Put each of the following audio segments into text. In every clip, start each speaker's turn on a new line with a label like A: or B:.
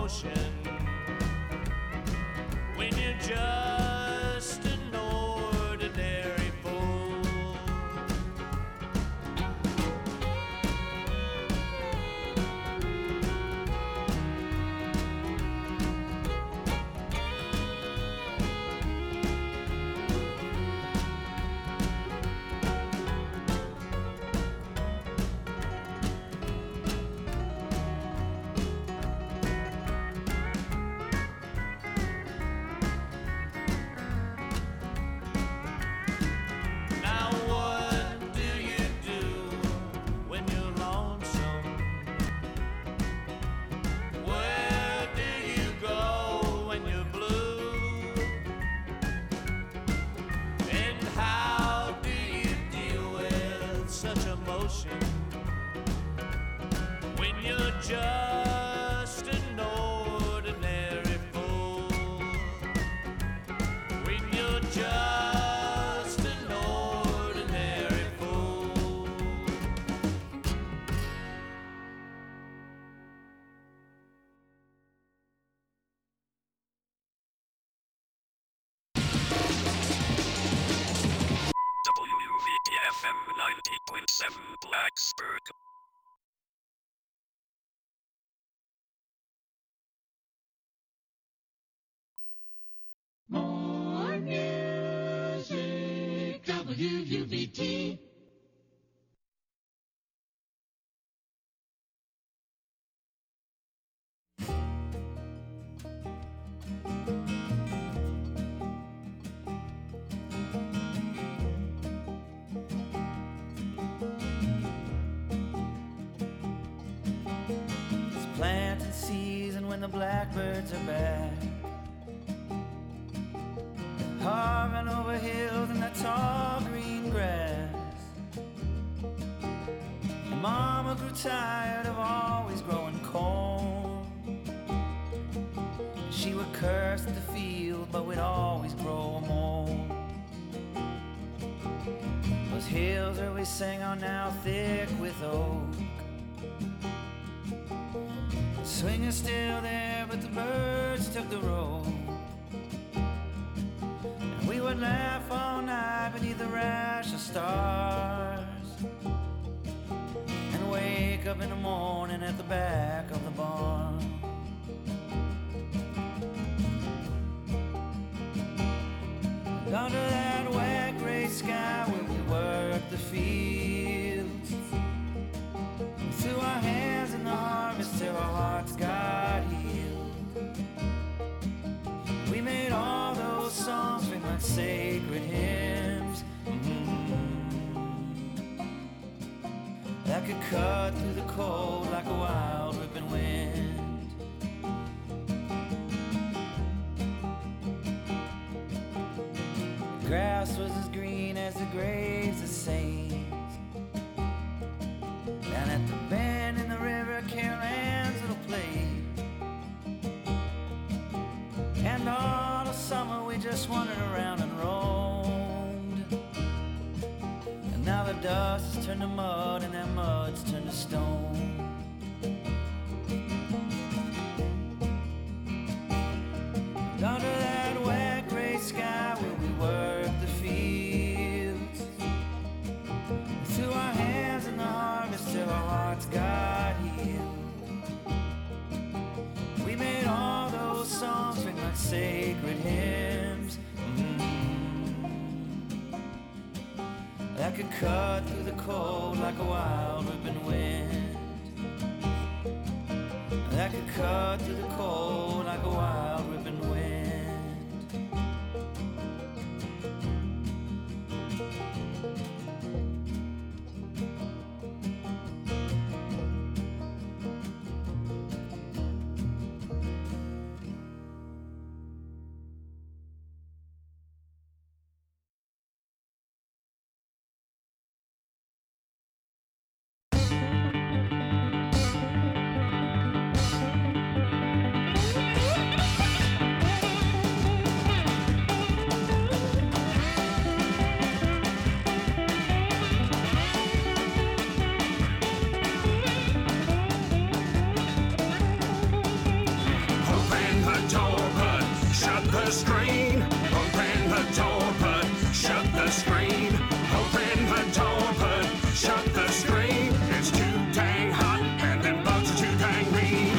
A: emotion when you're just an ordinary fool. Now what do you do when you're lonesome? Where do you go when you're blue? And how do you deal with such emotion when you're just an ordinary fool? When you're just an ordinary fool.
B: WVTFM 90.7 Blacksburg.
C: More music, WUVT.
D: It's planting season when the blackbirds are back, hovering over hills in the tall green grass. And Mama grew tired of always growing corn. She would curse the field, but we'd always grow more. Those hills where we sang are now thick with oak. The swing is still there, but the birds took the road. And we would laugh all night beneath the rash of stars, and wake up in the morning at the back of the barn. And under that wet gray sky where we worked the fields, we threw our hands in the harvest till our hearts got healed. We made all those songs ring like sacred hymns, that could cut through the cold like a wild ripping wind. The grass was as green as the graves of saints. Down at the bend in the river, Carol Ann's little place. And all the summer we just wandered around and roamed. And now the dust has turned to mud, and that mud's turned to stone. And under that wet gray sky where we worked the fields, we threw our hands in the harvest till our hearts got healed. We made all those songs ring like sacred hymns, that could cut through the cold like a wild ripping wind, that could cut through the cold like a wild ripping wind.
E: screen, open the door, but shut the screen. Open the door, but shut the screen. It's too dang hot, and them bugs are too dang mean.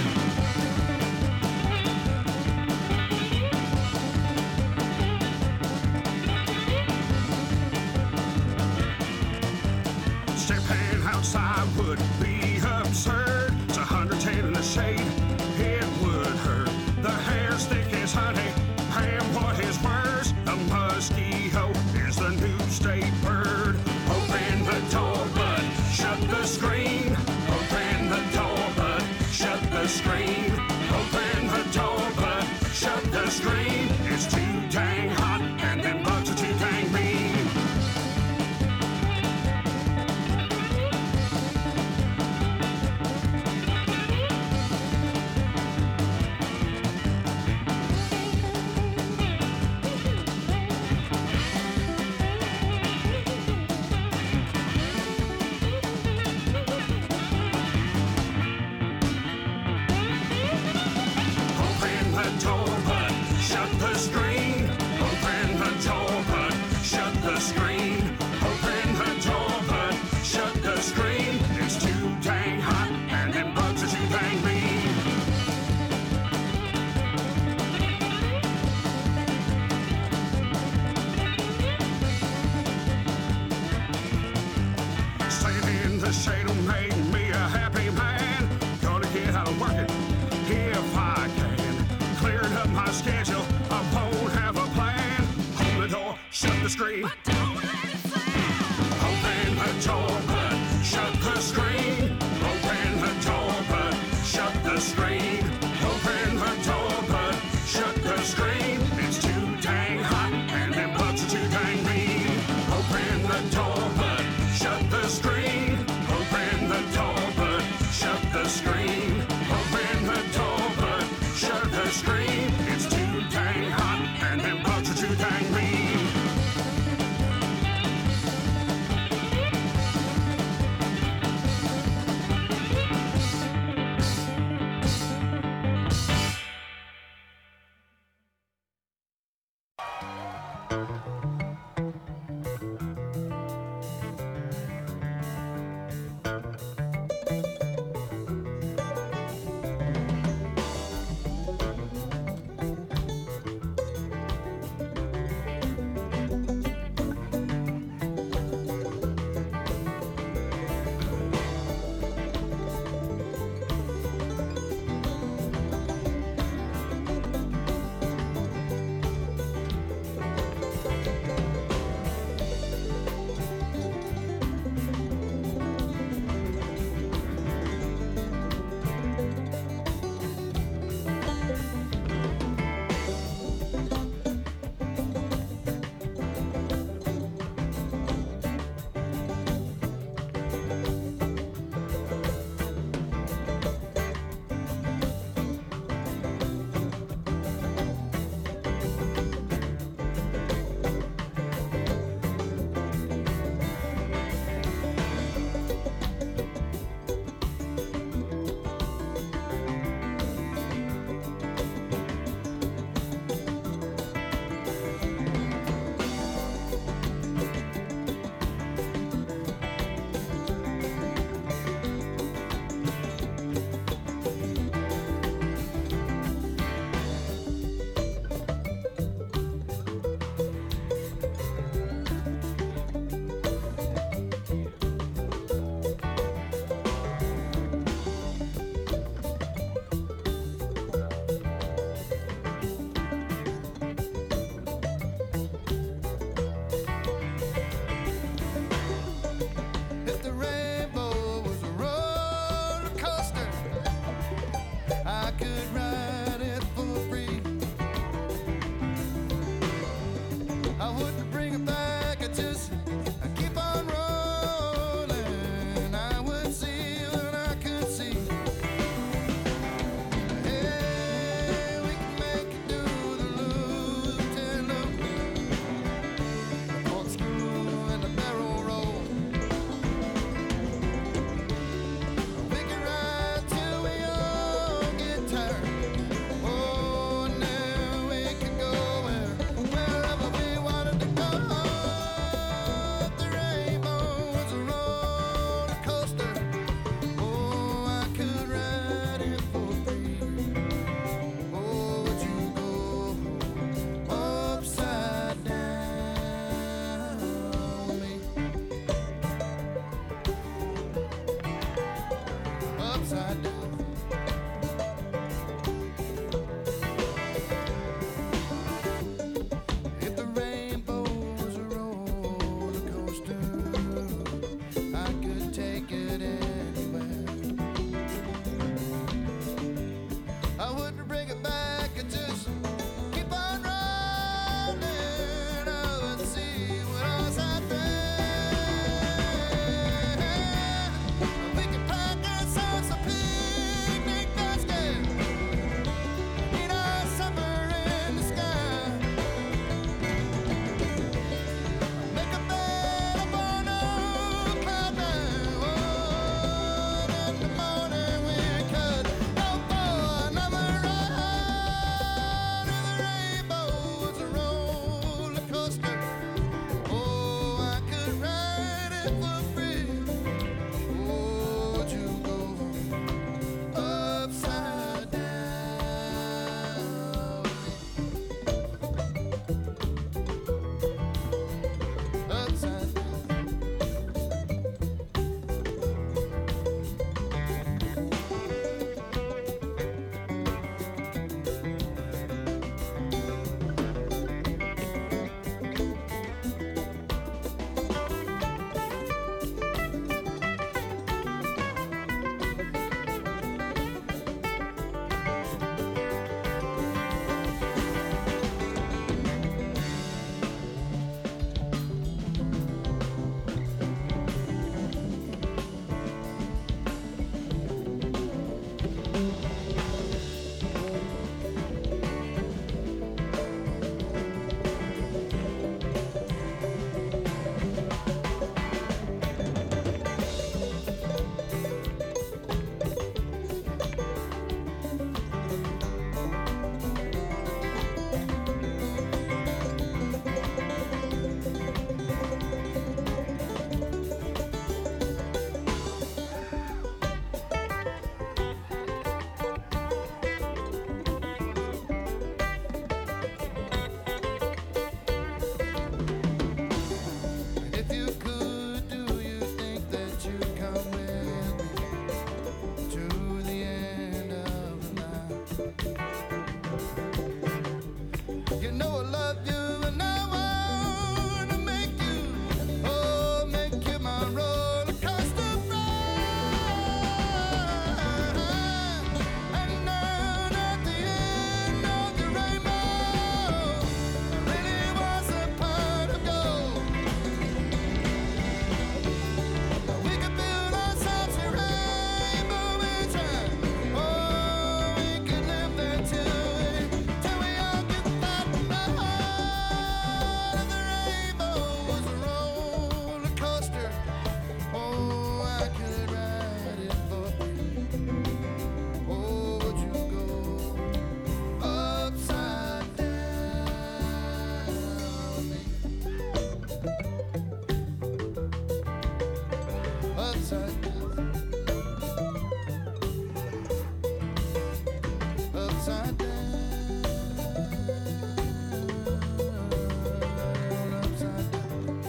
E: Stepping outside would be absurd. It's 110 in the shade, it would hurt. The hair's thick as honey, and what is worse, the mosquito is the new state bird. Open the door, but shut the screen. Open the door, but shut the screen. Open the door, but shut the screen. It's too dang hot, and them bugs are too dang mean. Open the door, but shut the screen. Open the door, but shut the screen. Open the door, but shut the screen. It's too dang hot, and them bugs are too dang mean. Staying in the shade will make me a happy man. Gonna get out of working if I can. Clearing up my schedule, I won't have a plan. Open the door, shut the screen. Open the door, but shut the screen. Open the door, but shut the screen. Open the door, but shut the screen. It's too dang hot, and them bugs are too dang mean. Open the door, but shut the screen. Open the door, but shut the screen. Open the door, but shut the screen. It's too dang hot, and them bugs are too dang mean.
F: upside down. If the rainbow was a roller coaster, I could take it anywhere. I wouldn't bring it back and just keep on running. I would see what else out there. We could pack ourselves a picnic basket, eat our supper in the sky, make a bed up on a cloud nine. Oh, and in the morning we could go for another ride. And the rainbow was a roller coaster. Oh, I could ride it for free. Oh, would you go upside down? Upside down. If you could, do you think that you'd come with me to the end of the line? You know I love you and I wanna make you, oh, make you my roller coaster ride. And down at the end of the rainbow, really was a pot of gold. We could build ourselves a rainbow in time. Oh, we could live there till we all get that ride. And the rainbow was a roller coaster. Oh, I could ride it for free. Oh, would you go upside down with me? Upside down. Upside down. Upside down.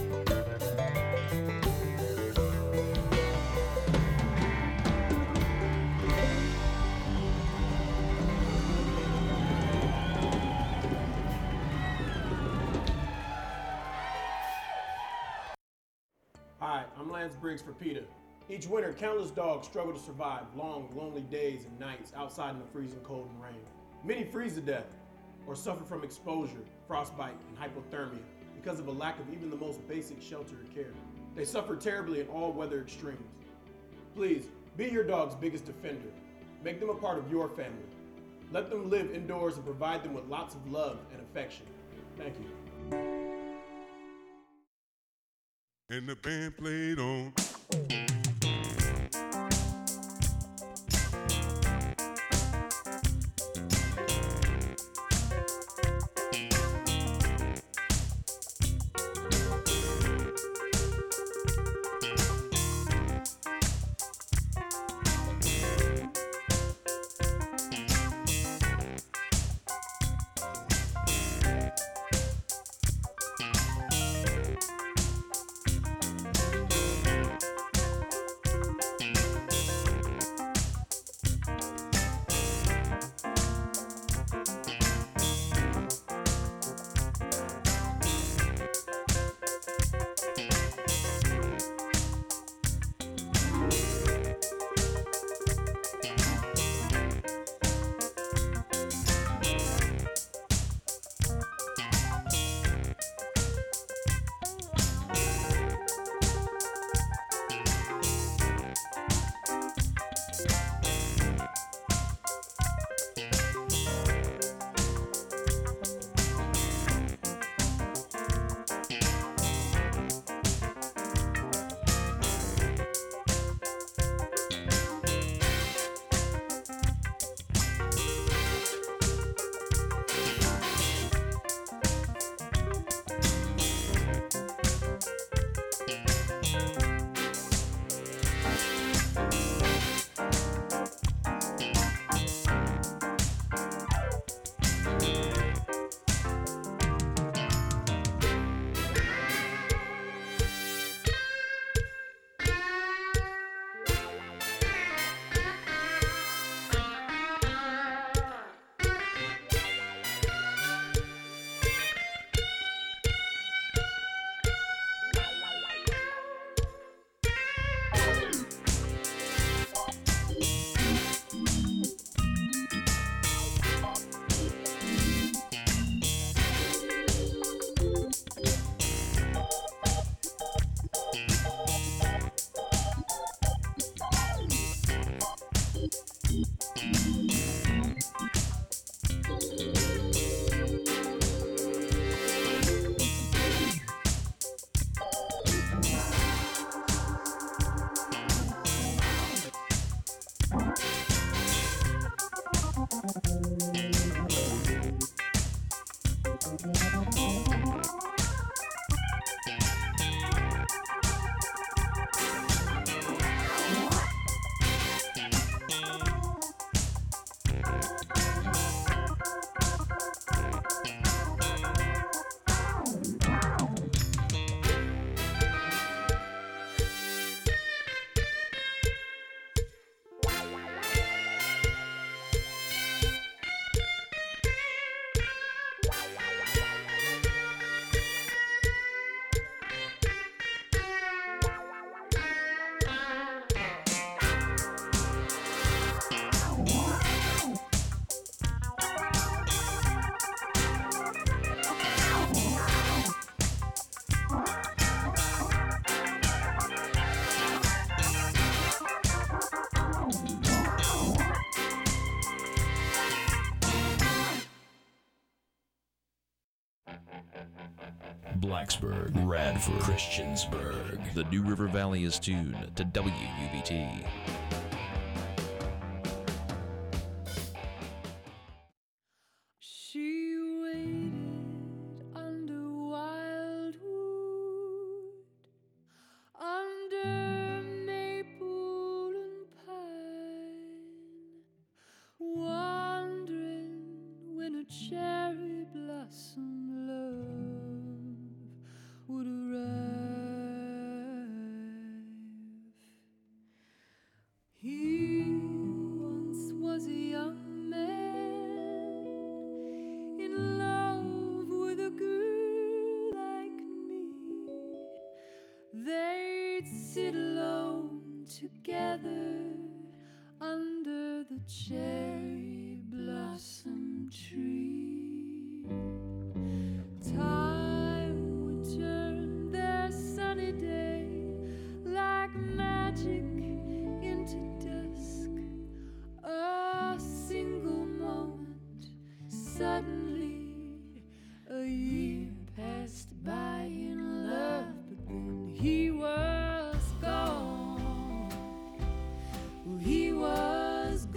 G: Hi, I'm Lance Briggs for PETA. Each winter, countless dogs struggle to survive long, lonely days and nights outside in the freezing cold and rain. Many freeze to death or suffer from exposure, frostbite, and hypothermia because of a lack of even the most basic shelter or care. They suffer terribly in all weather extremes. Please, be your dog's biggest defender. Make them a part of your family. Let them live indoors and provide them with lots of love and affection. Thank you.
H: And the band played on.
I: Blacksburg, Radford, Christiansburg. The New River Valley is tuned to WUBT.
J: She waited under wildwood, under maple and pine, wondering when a cherry blossom love would arrive. He once was a young man in love with a girl like me. They'd sit alone together under the cherry blossom tree. Time would turn their sunny day like magic into dusk. A single moment, suddenly a year passed by in love, but then he was gone. Well, he was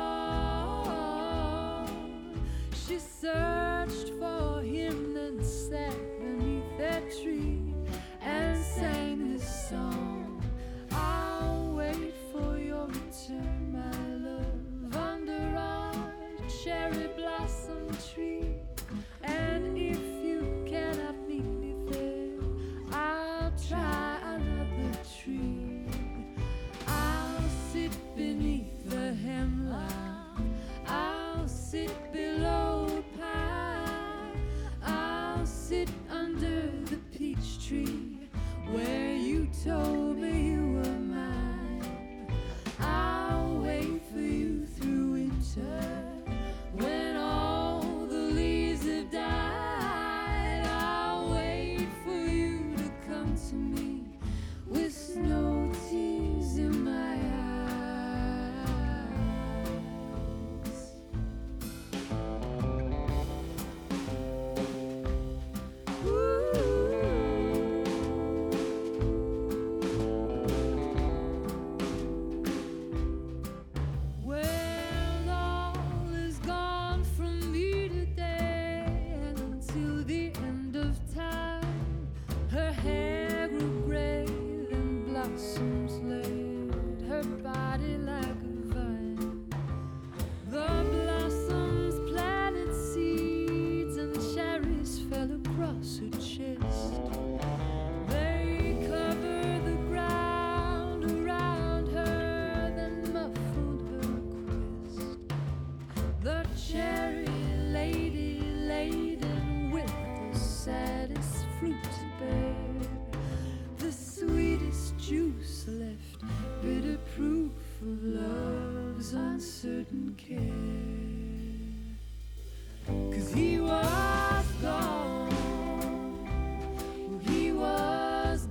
J: gone. She searched for him, then sat beneath that tree and sang this song. I'll wait for your return, my love, under our cherry blossom tree. And if you cannot meet me there, I'll try another tree. I'll sit beneath the hemlock, I'll sit below a pine, I'll sit under the peach tree where you told me you were mine. I'll wait for you through winter when all the leaves have died. I'll wait for you to come to me with snow tears in my eyes. Well, all is gone from me today, and until the end of time, her hair grew gray, then blossoms laid her body like a vine. The blossoms planted seeds, and cherries fell across her chest. They covered the ground around her, then muffled her quest. The cherry lady laden with the saddest fruit to bear, the sweetest juice left, bitter proof of love's uncertain care. 'Cause he was gone, he was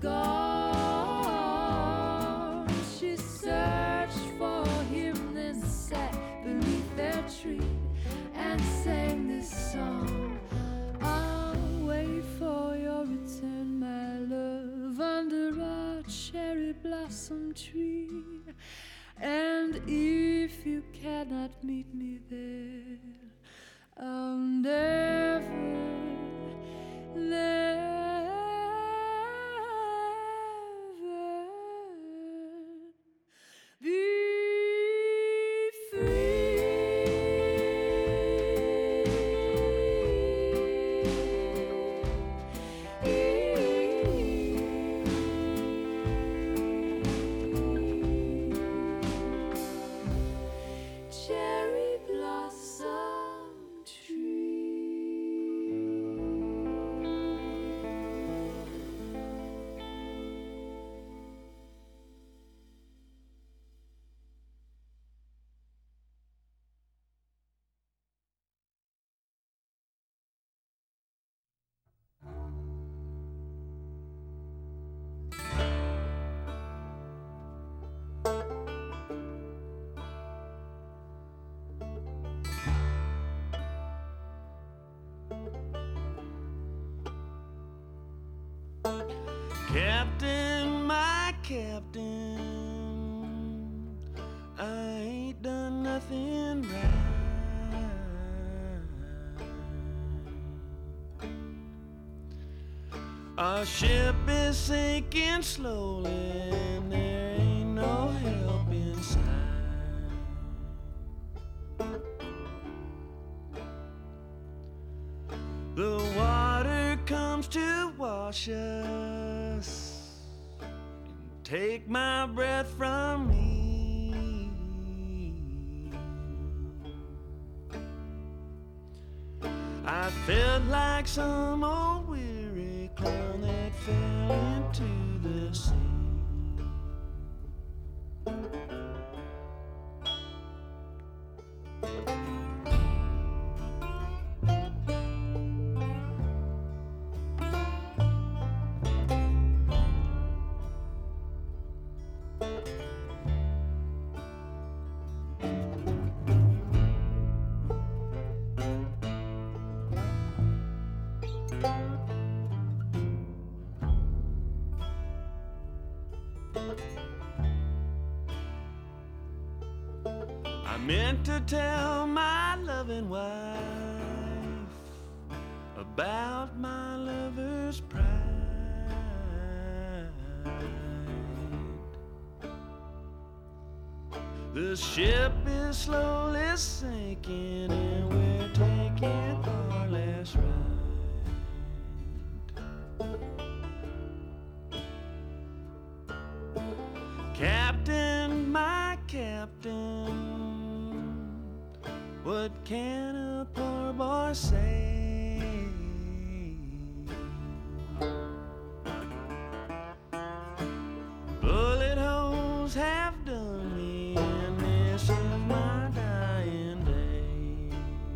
J: gone. She searched for him, then sat beneath their tree and sang this song. I'll wait for your return, my love, under our cherry blossom tree. And if if you cannot meet me there, I'll never, never be cherry blossom tree.
A: Captain, my captain, I ain't done nothing right. Our ship is sinking slowly and there ain't no help in sight. The water comes to wash us and take my breath from me. I felt like some old weary clown that fell into the sea. I meant to tell my loving wife about my lover's pride. The ship is slowly sinking and we're taking our last ride. Captain, my captain, what can a poor boy say? Bullet holes have done me, and this is my dying day.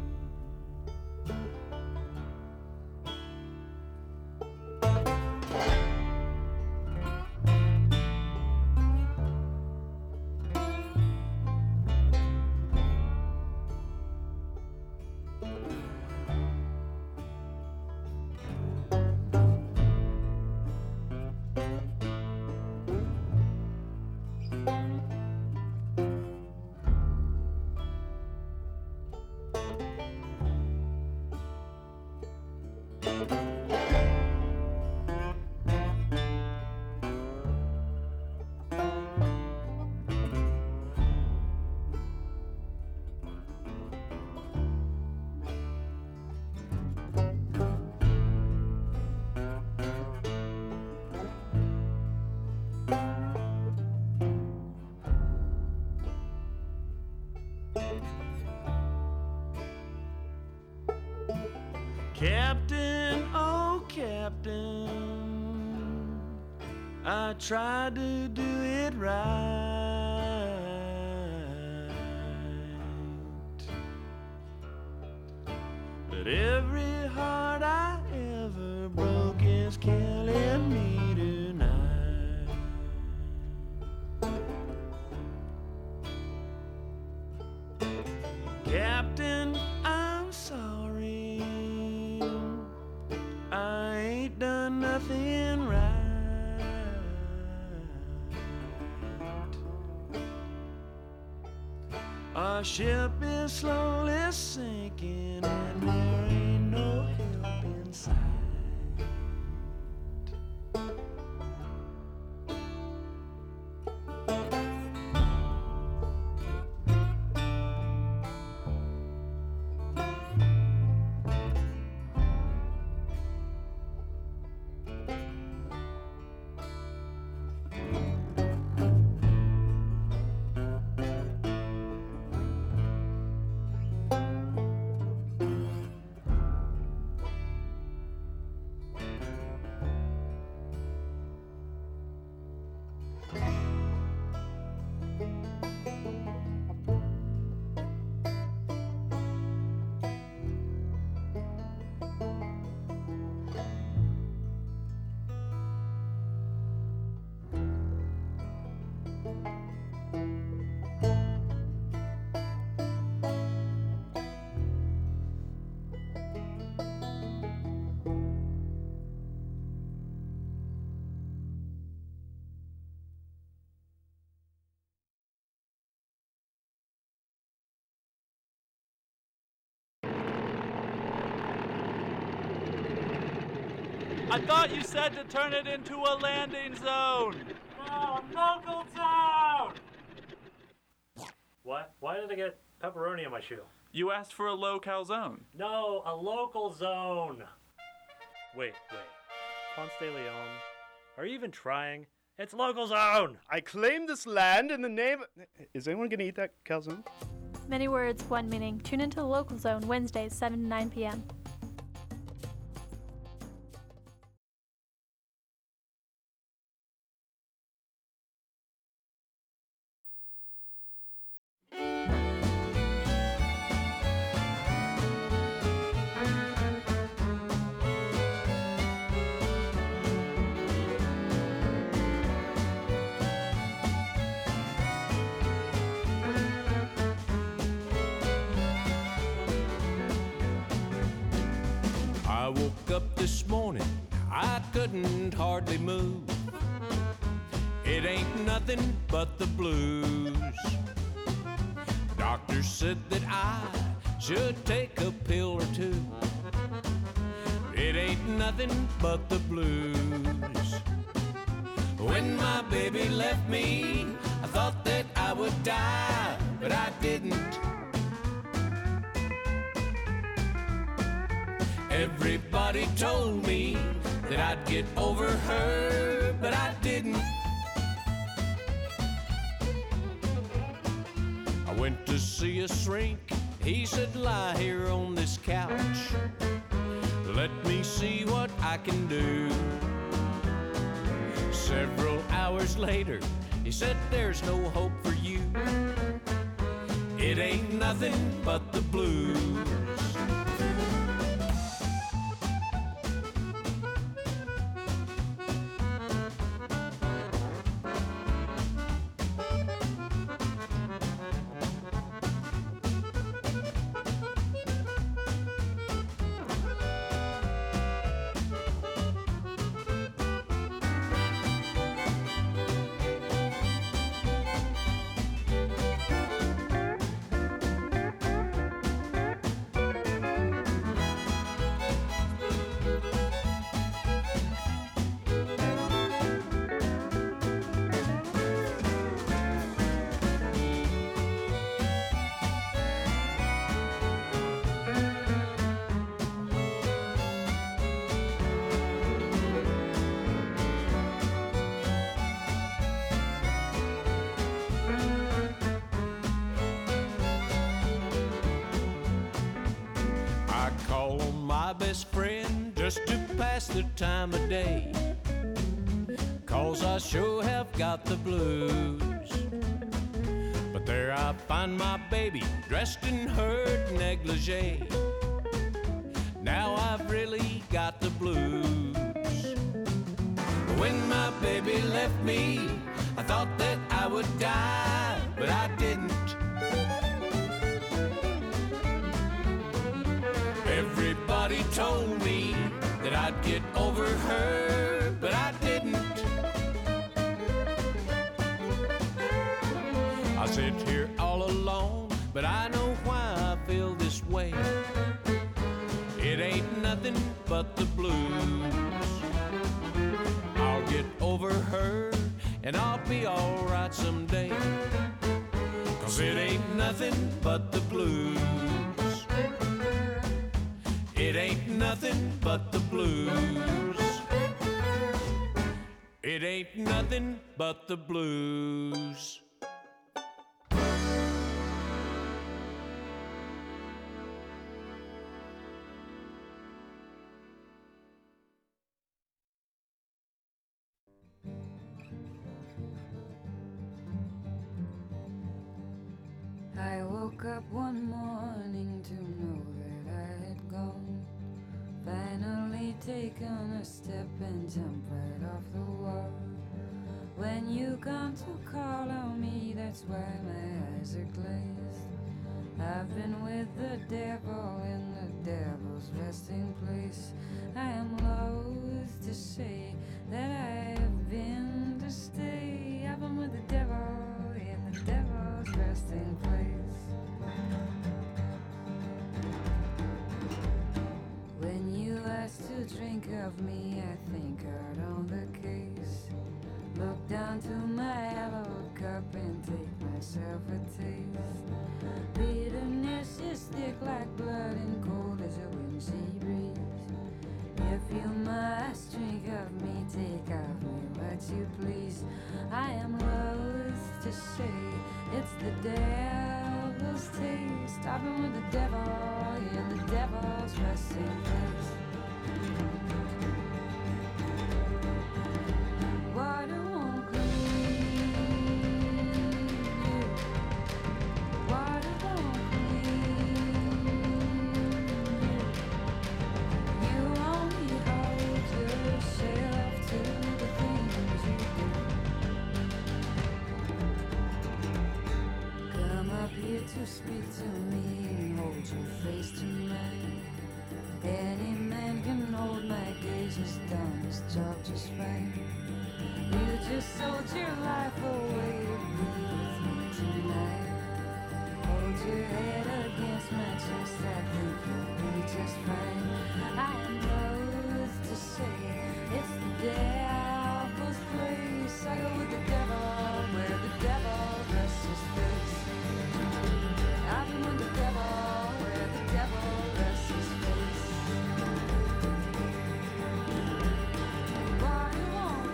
A: Captain, oh Captain, I tried to do it right, but every heart I ever broke is killing me tonight. Captain, I'm sorry, I ain't done nothing right. Our ship is slowly sinking and there ain't no help in sight.
K: I thought you said to turn it into a landing zone. No, a local zone.
L: What? Why did I get pepperoni on my shoe?
K: You asked for a low-cal zone.
L: No, a local zone. Wait. Ponce de Leon, are you even trying? It's local zone.
M: I claim this land in the name of... Is anyone gonna eat that calzone?
N: Many words, one meaning. Tune into the Local Zone Wednesdays, 7 to 9 p.m.
A: I woke up this morning, I couldn't hardly move. It ain't nothing but the blues. Doctor said that I should take a pill or two. It ain't nothing but the blues. When my baby left me, I thought that I would die, but I didn't. Everybody told me that I'd get over her, but I didn't. I went to see a shrink. He said, lie here on this couch. Let me see what I can do. Several hours later, he said, there's no hope for you. It ain't nothing but the blues. Best friend just to pass the time of day, 'cause I sure have got the blues. But there I find my baby dressed in her negligee. Now I've really got the blues. When my baby left me, I thought that I would die, but I didn't. Everybody told me that I'd get over her, but I didn't. I sit here all alone, but I know why I feel this way. It ain't nothing but the blues. I'll get over her and I'll be alright someday. 'Cause it ain't nothing but the blues. It ain't nothing but the blues. It ain't nothing but the blues.
J: I woke up one morning to know that I had gone. Finally taken a step and jumped right off the wall. When you come to call on me, that's why my eyes are glazed. I've been with the devil in the devil's resting place. I am loath to say that I've been to stay. I've been with the devil in the devil's resting place. When you ask to drink of me, I think hard on the case. Look down to my yellow cup and take myself a taste. Bitterness is thick like blood and cold as a windsea breeze. If you must drink of me, take of me what you please. I am loath to say it's the devil's taste. I've been with the devil in the devil's resting place. Water won't clean you. Water won't clean you. You only hold yourself to the things you do. Come up here to speak to me and hold your face to mine. Any man can hold my gaze, has done his job just fine. You just sold your life away to be with me tonight. Hold your head against my chest, I think you'll be just fine. I am loath to say it's the devil's place. I go with the devil where the devil rests his face. I've been with the devil where the devil rests his face. Water won't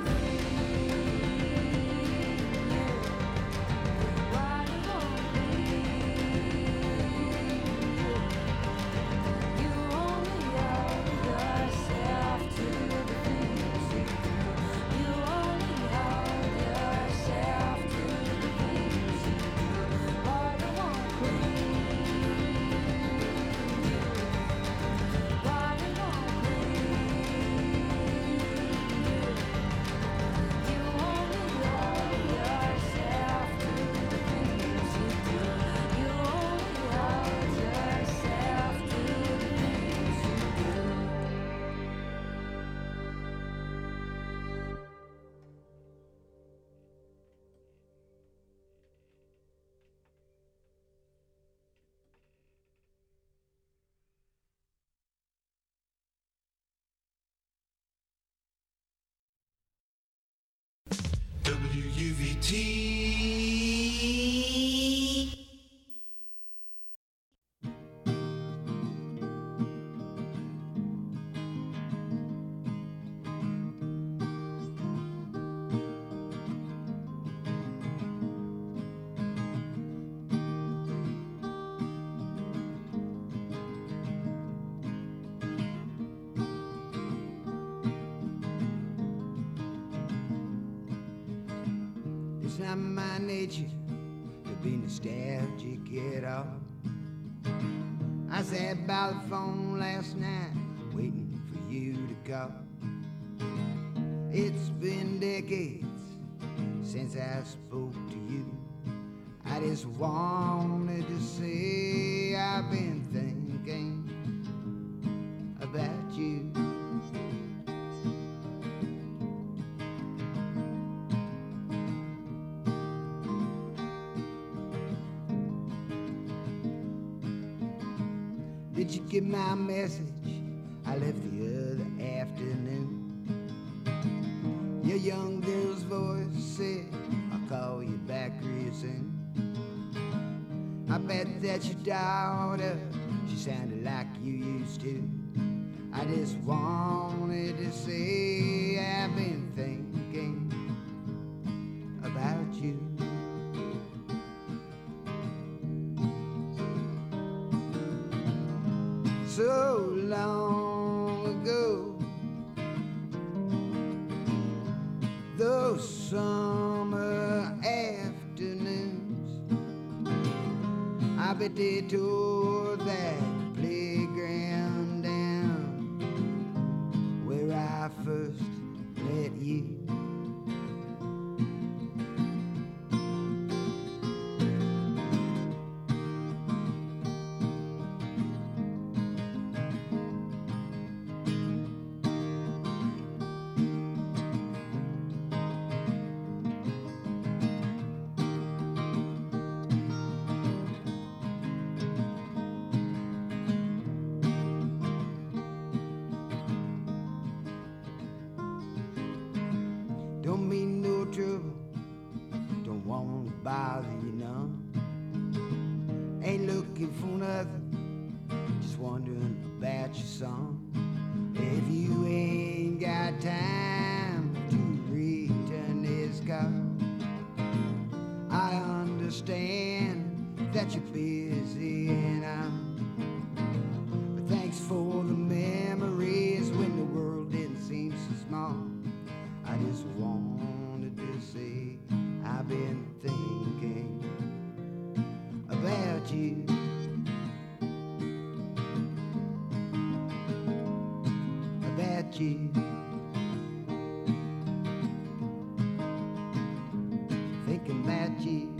J: clean you. Water won't clean you. You only owe yourself to the things you do. You only owe yourself to the things you do. Water won't clean you. Water won't clean you. You only owe yourself to the things you do. You only owe yourself to the things you do.
O: WUVT.
P: It's not my nature to be nostalgic at all. I sat by the phone last night waiting for you to call. It's been decades since I spoke to you. I just wanted to say I've been thinking about you. Did you get my message? I left the other afternoon. Your young girl's voice said, I'll call you back real soon. I bet that your daughter, she sounded like you used to. I just wanted to say I've been thinking about you. So long ago, those summer afternoons, I bet they tore that playground down where I first met you. Don't mean no trouble, don't want to bother you none. Ain't looking for nothing, just wondering about your son. If you ain't got time to return this call, I understand that you're busy and but thanks for the memories when the world didn't seem so small. I just wanted to say I've been thinking about you. About you. Thinking about you.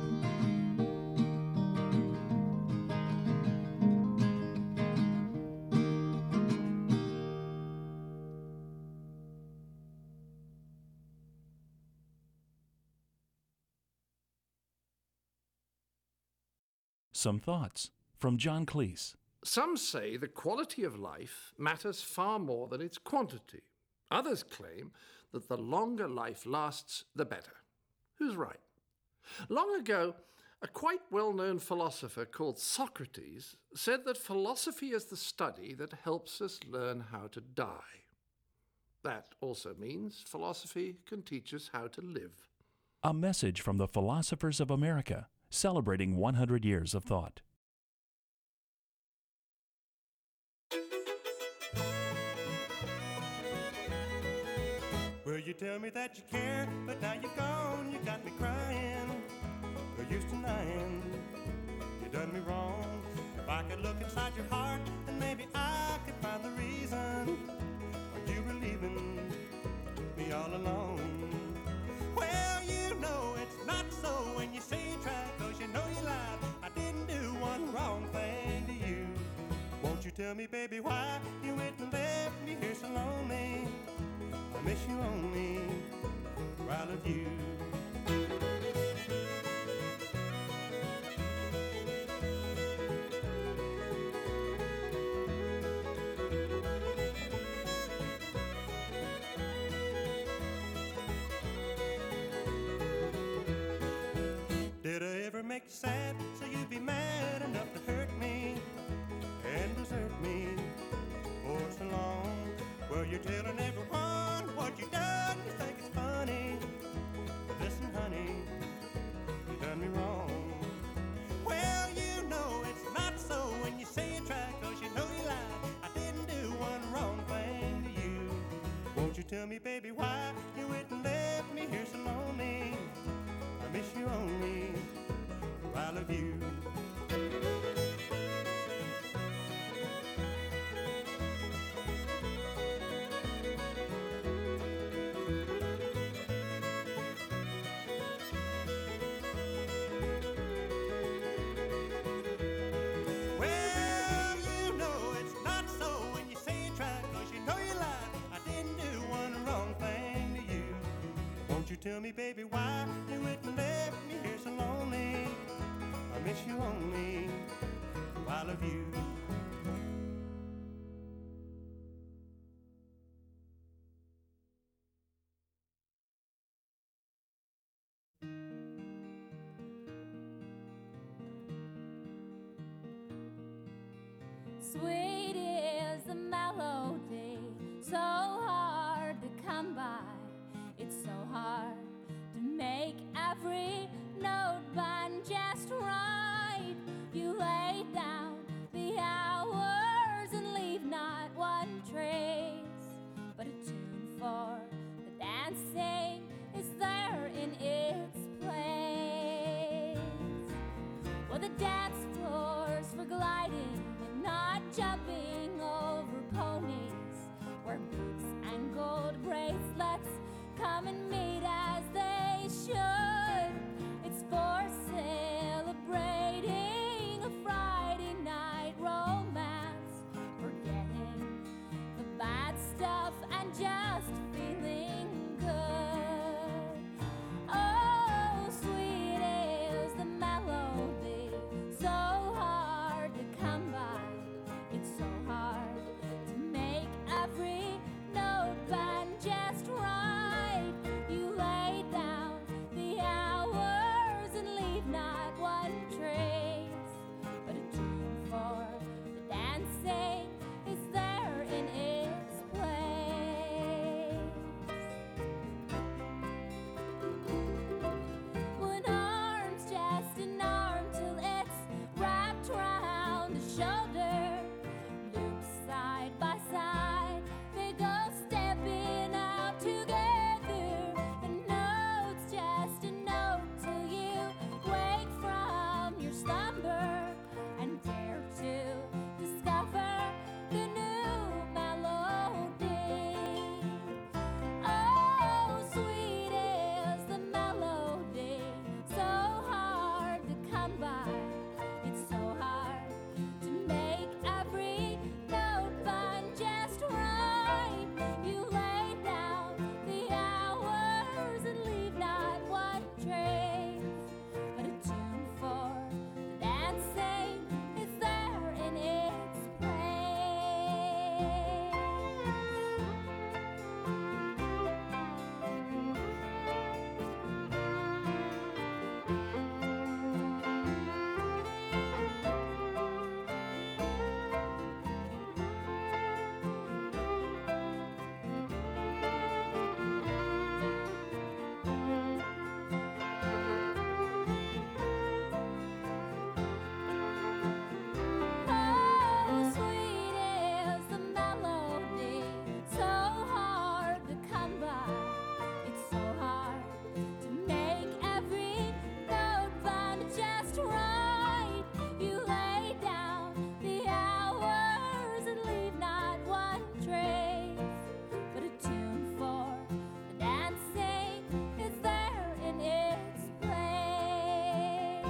O: Some thoughts from John Cleese.
Q: Some say the quality of life matters far more than its quantity. Others claim that the longer life lasts, the better. Who's right? Long ago, a quite well-known philosopher called Socrates said that philosophy is the study that helps us learn how to die. That also means philosophy can teach us how to live.
O: A message from the Philosophers of America, celebrating 100 years of thought.
R: Well, you tell me that you care, but now you're gone. You got me crying. You're used to denying you done me wrong. If I could look inside your heart, then maybe I could find the reason why you were leaving me all alone. Well, you know it's not so when you say you tried, 'cause you know you lied. I didn't do one wrong thing to you. Won't you tell me, baby, why you went and left me here so lonely? I miss you only, or I love you. Did I ever make you sad so you'd be mad enough to hurt me and desert me for so long? Well, you're telling everyone what you done. You think it's funny, but listen, honey, you done me wrong. Well, you know it's not so when you say you tried, 'cause you know you lied. I didn't do one wrong thing to you. Won't you tell me, baby, why you went and left me here so lonely? I miss you only, or I love you. Well, you know it's not so when you say you tried, 'cause you know you lied. I didn't do one wrong thing to you. Won't you tell me, baby, why you went and left me here so lonely? I miss you only, or I love you.
S: Sweet is the melody, so hard to come by. It's so hard to make every note band just right. You lay down the hours and leave not one trace, but a tune for the dancing is there in its place. Well, the dance floors for gliding and not jumping over ponies, where boots and gold bracelets come and meet as they should. It's for celebrating a Friday night romance, forgetting the bad stuff and just feeling good. Oh, sweet is the melody, so hard to come by. It's so hard to make every note band just right. You lay down the hours and leave not one trace, but a tune for the dancing is there in its place. One arm's just an arm till it's wrapped round the shoulder. Loops side by side, they go stepping out together. The note's just a note till you wake from your slumber and dare to discover the new melody. Oh, sweet is the melody, so hard to come by. It's so hard to make every note band just right. You lay down the hours and leave not one trace, but a tune for the dancing is there in its Oh, sweet is the melody, so hard to come by. It's so hard to make every note band just right. You lay down the hours and leave not one trace, but a tune for the dancing is there in its place.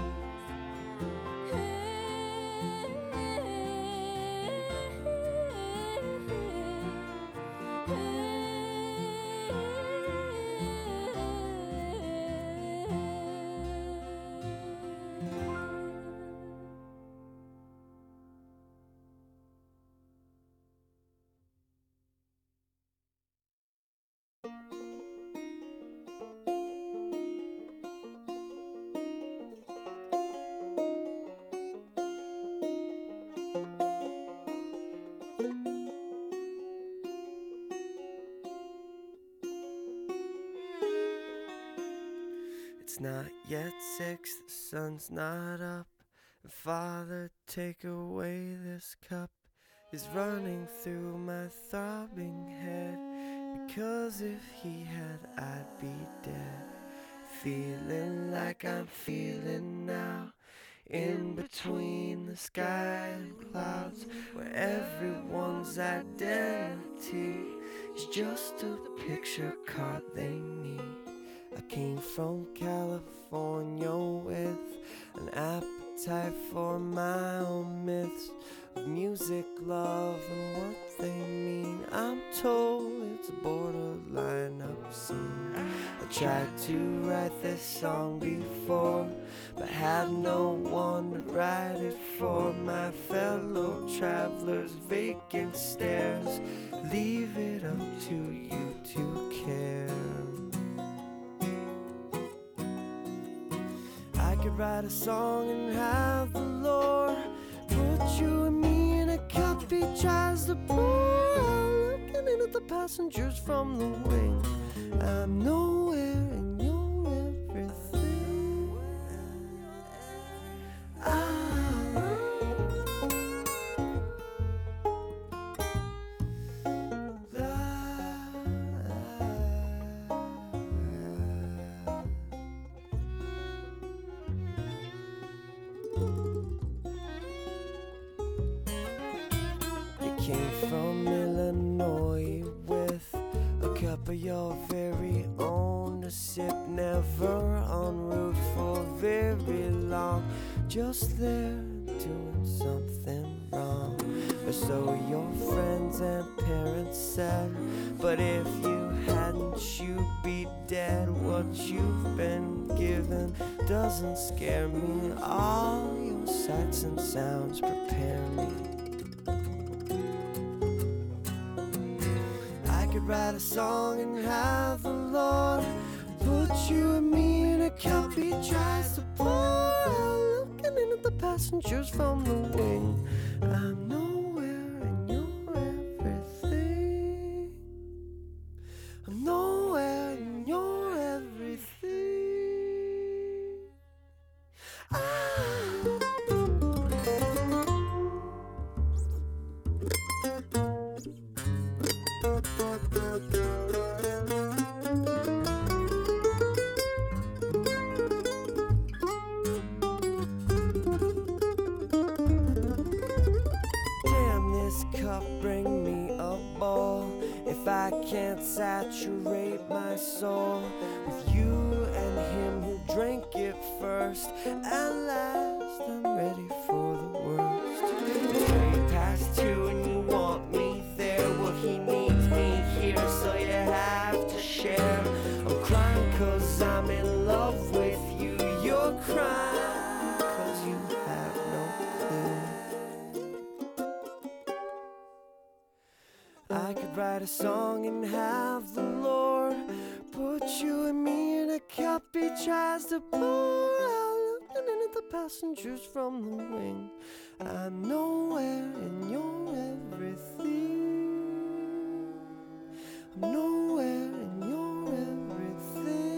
T: It's not yet 6, the sun's not up. Father, take away this cup. Is running through my throbbing head, because if he had, I'd be dead. Feeling like I'm feeling now, in between the sky and clouds, where everyone's identity is just a picture card they need. I came from California with an appetite for my own myths of music, love, and what they mean. I'm told it's a borderline obscene. I tried to write this song before, but had no one to write it for. My fellow travelers, vacant stares, leave it up to you to care. I could write a song and have the lore, put you and me in a cup pour out, looking in at the passengers from the wing. I'm nowhere and you're everything. You came from Illinois with a cup of your very own to sip, never en route for very long, just there doing something wrong, or so your friends and parents said. But if you hadn't, you'd be dead. What you've been given doesn't scare me. All your sights and sounds prepare me. I could write a song and have the Lord put you and me in a cup he tries to pour out, looking in at the passengers from the wing. I'm nowhere and you're everything. I'm nowhere and you're everything. Damn, this cup bring me a bowl. If I can't saturate my soul with you and him who drank it first and last, I'm ready for the worst. Way past 2 and you want me there. Well, he needs me here, so you have to share. I'm crying 'cause I'm in love with you. You're crying 'cause you have no clue. I could write a song and have the Lord put you and me in a cup he tries to pour out, looking in at the passengers from the wing. I'm nowhere and you're everything. I'm nowhere and you're everything.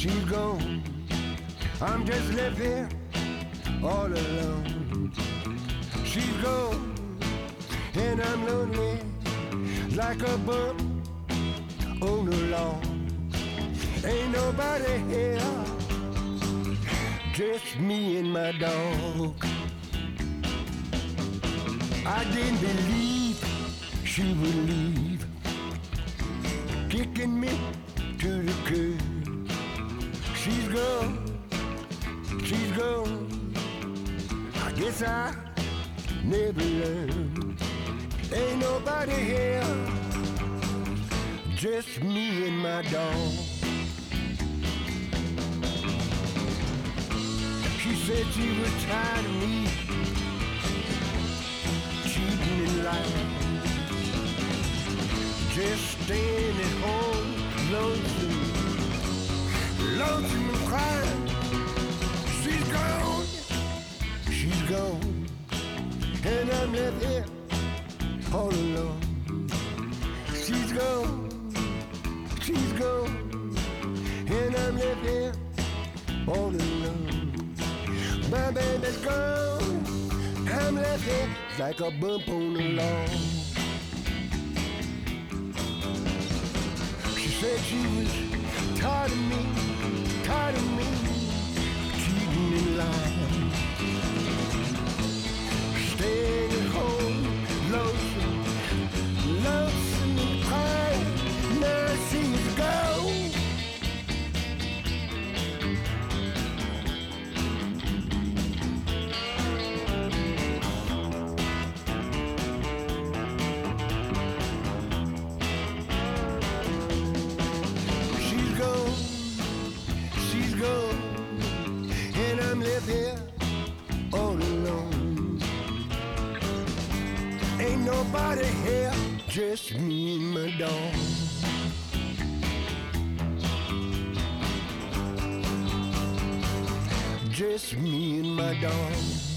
P: she's gone. I'm just left here all alone. She's gone, and I'm lonely like a bump on the lawn. Ain't nobody here, just me and my dog. I didn't believe she would leave, kicking me to the curb. She's gone, she's gone. I guess I never learned. Ain't nobody here, just me and my dog. She said she was tired of me cheating and lying, just staying at home, lonesome, lonesome and crying. She's gone, she's gone, and I'm left here all alone. She's gone, she's gone, and I'm left here all alone. My baby's gone, I'm left here like a bump on the lawn. She said she was tired of me, cheating and lying, staying at home, lonesome, lonesome and crying. Now she's gone. Here all alone. Ain't nobody here, just me and my dog. Just me and my dog.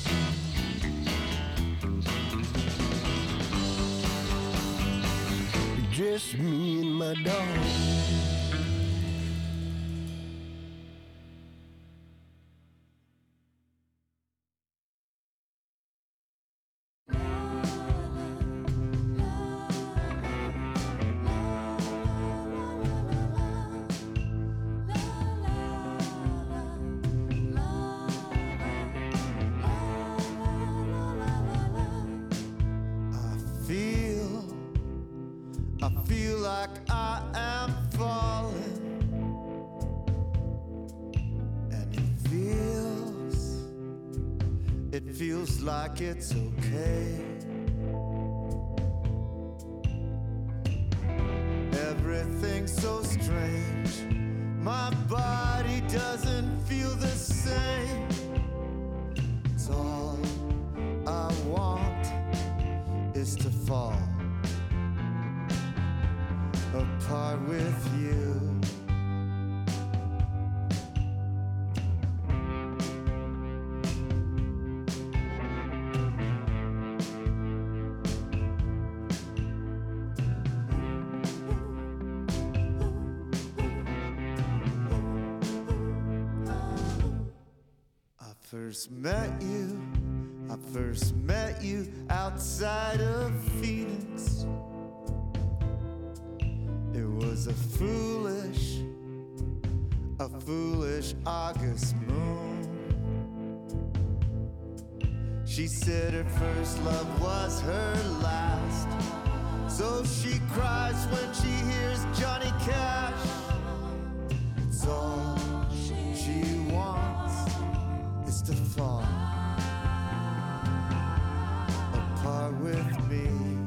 P: Just me and my dog. Like it's okay. Everything's so strange. My body doesn't feel the same. It's all I want is to fall apart with you. I first met you outside of Phoenix. It was a foolish August moon. She said her first love was her last, so she cries when she hears Johnny Cash. It's all she wants is to fall apart with me.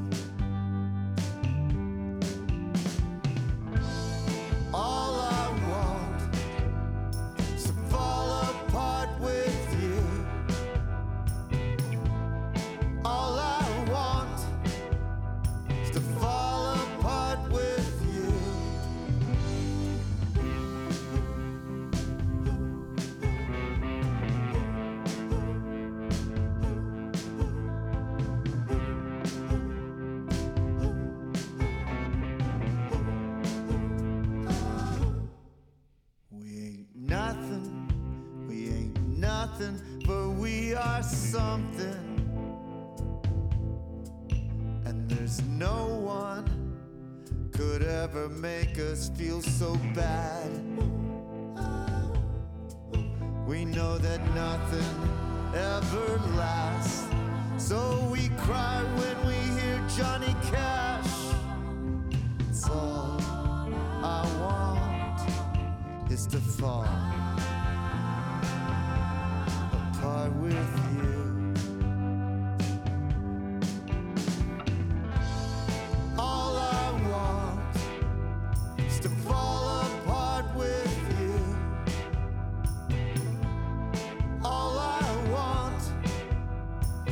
P: All I want is to fall apart with you. All I want is to fall apart with you.
U: something, and there's no one could ever make us feel so bad. We know that nothing ever lasts, so we cry when we hear Johnny Cash. It's all I want is to fall apart with you.